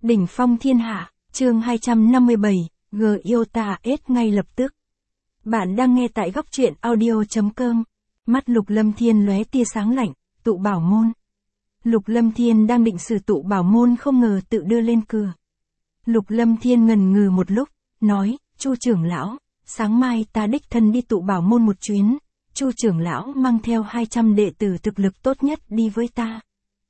Đỉnh phong thiên hạ, chương 257, G yêu ta ết ngay lập tức. Bạn đang nghe tại góc truyện audio.com. Mắt Lục Lâm Thiên lóe tia sáng lạnh, tụ bảo môn. Lục Lâm Thiên đang định sử tụ bảo môn không ngờ tự đưa lên cửa. Lục Lâm Thiên ngần ngừ một lúc, nói, Chu trưởng lão, sáng mai ta đích thân đi tụ bảo môn một chuyến. Chu trưởng lão mang theo 200 đệ tử thực lực tốt nhất đi với ta.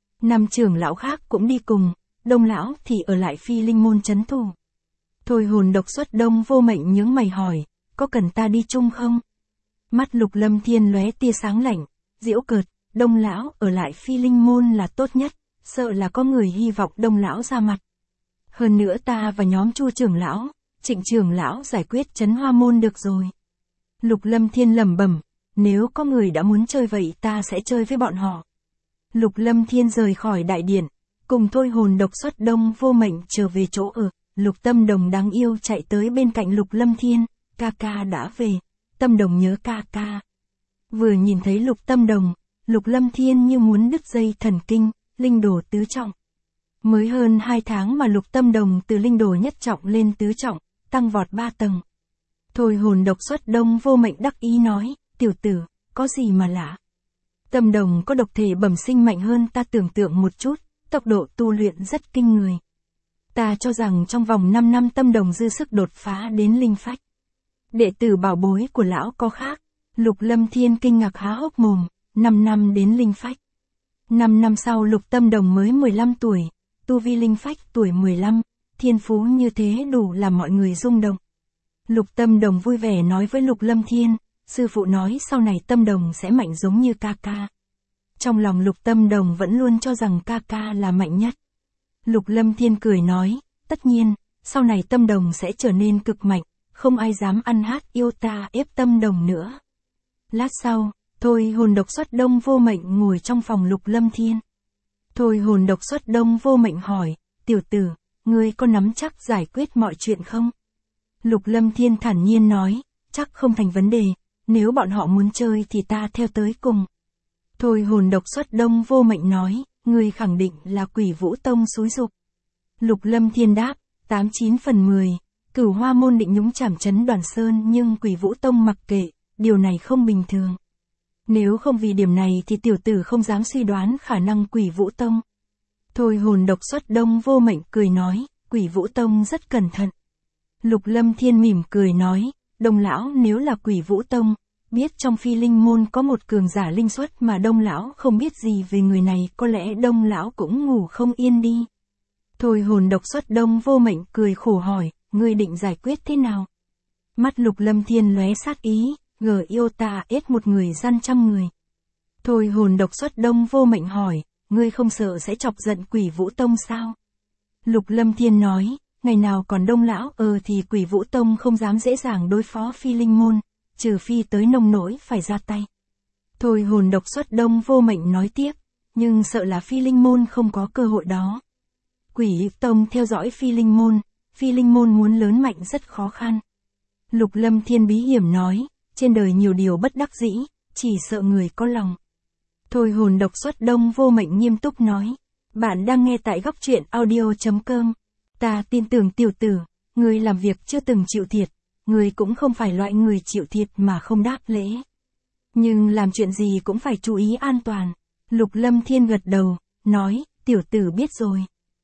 5 trưởng lão khác cũng đi cùng, Đông lão thì ở lại Phi Linh môn trấn thủ. Thôi hồn độc xuất Đông Vô Mệnh nhướng mày hỏi, có cần ta đi chung không? Mắt Lục Lâm Thiên lóe tia sáng lạnh, giễu cợt, Đông lão ở lại Phi Linh môn là tốt nhất, sợ là có người hy vọng Đông lão ra mặt. Hơn nữa ta và nhóm Chu trưởng lão, Trịnh trưởng lão giải quyết trấn Hoa môn được rồi. Lục Lâm Thiên lẩm bẩm, nếu có người đã muốn chơi vậy ta sẽ chơi với bọn họ. Lục Lâm Thiên rời khỏi đại điện, cùng Thôi hồn độc xuất Đông Vô Mệnh trở về chỗ ở. Lục Tâm Đồng đáng yêu chạy tới bên cạnh Lục Lâm Thiên, ca ca đã về, Tâm Đồng nhớ ca ca. Vừa nhìn thấy Lục Tâm Đồng, Lục Lâm Thiên như muốn đứt dây thần kinh, linh đồ tứ trọng. Mới hơn 2 tháng mà Lục Tâm Đồng từ linh đồ nhất trọng lên tứ trọng, tăng vọt 3 tầng. Thôi hồn độc xuất Đông Vô Mệnh đắc ý nói, tiểu tử, có gì mà lạ. Tâm Đồng có độc thể bẩm sinh mạnh hơn ta tưởng tượng một chút, tốc độ tu luyện rất kinh người. Ta cho rằng trong vòng 5 năm Tâm Đồng dư sức đột phá đến linh phách. Đệ tử bảo bối của lão có khác. Lục Lâm Thiên kinh ngạc há hốc mồm, 5 năm đến linh phách. 5 năm sau Lục Tâm Đồng mới 15 tuổi, tu vi linh phách tuổi 15, thiên phú như thế đủ làm mọi người rung động. Lục Tâm Đồng vui vẻ nói với Lục Lâm Thiên, sư phụ nói sau này Tâm Đồng sẽ mạnh giống như ca ca. Trong lòng Lục Tâm Đồng vẫn luôn cho rằng ca ca là mạnh nhất. Lục Lâm Thiên cười nói, tất nhiên, sau này Tâm Đồng sẽ trở nên cực mạnh, không ai dám ăn hát yêu ta ép Tâm Đồng nữa. Lát sau, Thôi hồn độc xuất Đông Vô Mệnh ngồi trong phòng Lục Lâm Thiên. Thôi hồn độc xuất Đông Vô Mệnh hỏi, tiểu tử, ngươi có nắm chắc giải quyết mọi chuyện không? Lục Lâm Thiên thản nhiên nói, chắc không thành vấn đề, nếu bọn họ muốn chơi thì ta theo tới cùng. Thôi hồn độc xuất Đông Vô Mệnh nói, ngươi khẳng định là Quỷ Vũ Tông xúi giục. Lục Lâm Thiên đáp, 89 phần 10, Cửu Hoa môn định nhúng chảm trấn Đoàn Sơn nhưng Quỷ Vũ Tông mặc kệ, điều này không bình thường. Nếu không vì điểm này thì tiểu tử không dám suy đoán khả năng Quỷ Vũ Tông. Thôi hồn độc xuất Đông Vô Mệnh cười nói, Quỷ Vũ Tông rất cẩn thận. Lục Lâm Thiên mỉm cười nói, Đông lão nếu là Quỷ Vũ Tông, biết trong Phi Linh môn có một cường giả linh xuất mà Đông lão không biết gì về người này, có lẽ Đông lão cũng ngủ không yên đi. Thôi hồn độc xuất Đông Vô Mệnh cười khổ hỏi, ngươi định giải quyết thế nào? Mắt Lục Lâm Thiên lóe sát ý, gờ yêu ta ết một người gian trăm người. Thôi hồn độc xuất Đông Vô Mệnh hỏi, ngươi không sợ sẽ chọc giận Quỷ Vũ Tông sao? Lục Lâm Thiên nói, ngày nào còn Đông lão thì Quỷ Vũ Tông không dám dễ dàng đối phó Phi Linh môn, trừ phi tới nông nỗi phải ra tay. Thôi hồn độc xuất Đông Vô Mệnh nói tiếp, nhưng sợ là Phi Linh môn không có cơ hội đó. Quỷ Tông theo dõi Phi Linh môn muốn lớn mạnh rất khó khăn. Lục Lâm Thiên bí hiểm nói, trên đời nhiều điều bất đắc dĩ, chỉ sợ người có lòng. Thôi hồn độc xuất Đông Vô Mệnh nghiêm túc nói, bạn đang nghe tại góc truyện audio.com. Ta tin tưởng tiểu tử, người làm việc chưa từng chịu thiệt, người cũng không phải loại người chịu thiệt mà không đáp lễ. Nhưng làm chuyện gì cũng phải chú ý an toàn. Lục Lâm Thiên gật đầu, nói, tiểu tử biết rồi.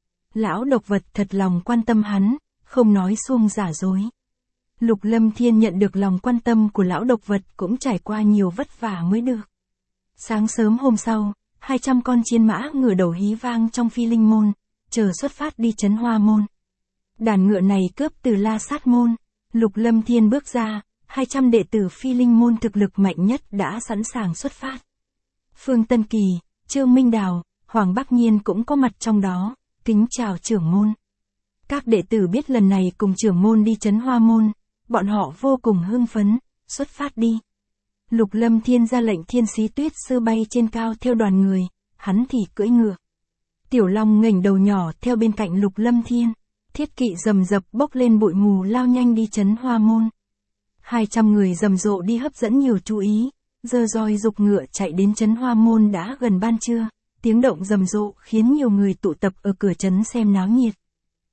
Lão độc vật thật lòng quan tâm hắn, không nói suông giả dối. Lục Lâm Thiên nhận được lòng quan tâm của lão độc vật cũng trải qua nhiều vất vả mới được. Sáng sớm hôm sau, 200 con chiên mã ngửa đầu hí vang trong Phi Linh môn, chờ xuất phát đi trấn Hoa môn. Đàn ngựa này cướp từ La Sát môn. Lục Lâm Thiên bước ra, 200 đệ tử Phi Linh môn thực lực mạnh nhất đã sẵn sàng xuất phát. Phương Tân Kỳ, Trương Minh Đào, Hoàng Bắc Nhiên cũng có mặt trong đó, kính chào trưởng môn. Các đệ tử biết lần này cùng trưởng môn đi trấn Hoa môn, bọn họ vô cùng hưng phấn, xuất phát đi. Lục Lâm Thiên ra lệnh Thiên Sĩ Tuyết Sư bay trên cao theo đoàn người, hắn thì cưỡi ngựa. Tiểu Long nghềnh đầu nhỏ theo bên cạnh Lục Lâm Thiên. Thiết kỵ rầm rập bốc lên bụi mù lao nhanh đi trấn Hoa môn. 200 người rầm rộ đi hấp dẫn nhiều chú ý, giơ roi dục ngựa chạy đến trấn Hoa môn đã gần ban trưa, tiếng động rầm rộ khiến nhiều người tụ tập ở cửa trấn xem náo nhiệt.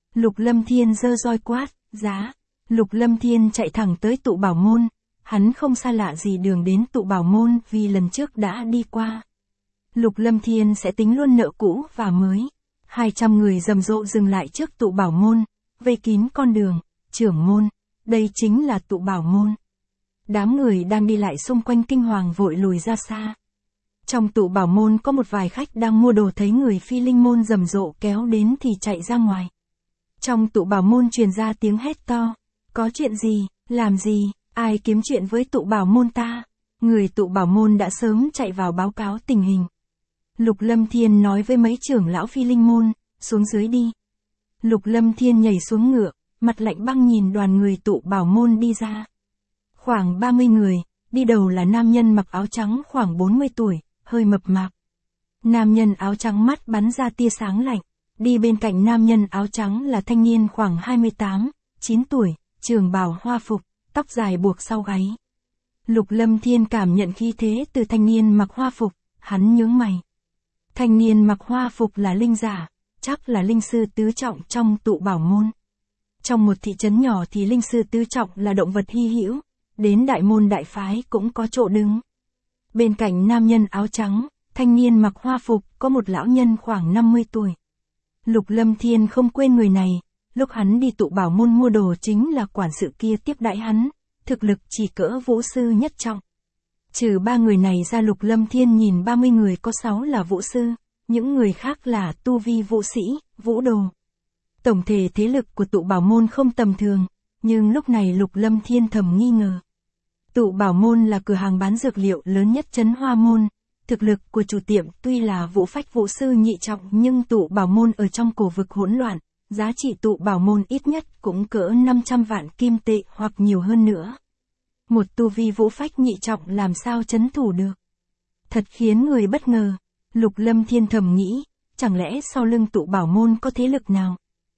Lục Lâm Thiên giơ roi quát, giá. Lục Lâm Thiên chạy thẳng tới tụ bảo môn, hắn không xa lạ gì đường đến tụ bảo môn vì lần trước đã đi qua. Lục Lâm Thiên sẽ tính luôn nợ cũ và mới. 200 người rầm rộ dừng lại trước tụ bảo môn, vây kín con đường, trưởng môn, đây chính là tụ bảo môn. Đám người đang đi lại xung quanh kinh hoàng vội lùi ra xa. Trong tụ bảo môn có một vài khách đang mua đồ thấy người Phi Linh môn rầm rộ kéo đến thì chạy ra ngoài. Trong tụ bảo môn truyền ra tiếng hét to, có chuyện gì, làm gì, ai kiếm chuyện với tụ bảo môn ta. Người tụ bảo môn đã sớm chạy vào báo cáo tình hình. Lục Lâm Thiên nói với mấy trưởng lão Phi Linh môn, xuống dưới đi. Lục Lâm Thiên nhảy xuống ngựa, mặt lạnh băng nhìn đoàn người tụ bảo môn đi ra. Khoảng 30 người, đi đầu là nam nhân mặc áo trắng khoảng 40 tuổi, hơi mập mạp. Nam nhân áo trắng mắt bắn ra tia sáng lạnh, đi bên cạnh nam nhân áo trắng là thanh niên khoảng 28, 9 tuổi, trường bào hoa phục, tóc dài buộc sau gáy. Lục Lâm Thiên cảm nhận khí thế từ thanh niên mặc hoa phục, hắn nhướng mày. Thanh niên mặc hoa phục là linh giả, chắc là linh sư tứ trọng trong tụ bảo môn. Trong một thị trấn nhỏ thì linh sư tứ trọng là động vật hy hữu, đến đại môn đại phái cũng có chỗ đứng. Bên cạnh nam nhân áo trắng, thanh niên mặc hoa phục có một lão nhân khoảng 50 tuổi. Lục Lâm Thiên không quên người này, lúc hắn đi tụ bảo môn mua đồ chính là quản sự kia tiếp đãi hắn, thực lực chỉ cỡ vũ sư nhất trọng. Trừ 3 người này ra Lục Lâm Thiên nhìn 30 người có 6 là vũ sư, những người khác là tu vi vũ sĩ, vũ đồ. Tổng thể thế lực của tụ bảo môn không tầm thường, nhưng lúc này Lục Lâm Thiên thầm nghi ngờ. Tụ bảo môn là cửa hàng bán dược liệu lớn nhất trấn Hoa Môn, thực lực của chủ tiệm tuy là vũ phách vũ sư nhị trọng nhưng tụ bảo môn ở trong cổ vực hỗn loạn, giá trị tụ bảo môn ít nhất cũng cỡ 500 vạn kim tệ hoặc nhiều hơn nữa. Một tu vi vũ phách nhị trọng làm sao trấn thủ được? Thật khiến người bất ngờ. Lục Lâm Thiên thầm nghĩ, chẳng lẽ sau lưng tụ bảo môn có thế lực nào?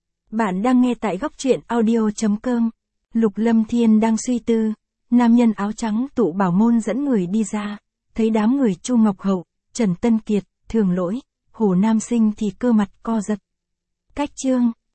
Bạn đang nghe tại góc truyện audio.com. Lục Lâm Thiên đang suy tư, nam nhân áo trắng tụ bảo môn dẫn người đi ra, thấy đám người Chu Ngọc Hậu, Trần Tân Kiệt, Thường Lỗi, Hồ Nam Sinh thì cơ mặt co giật. Cách chương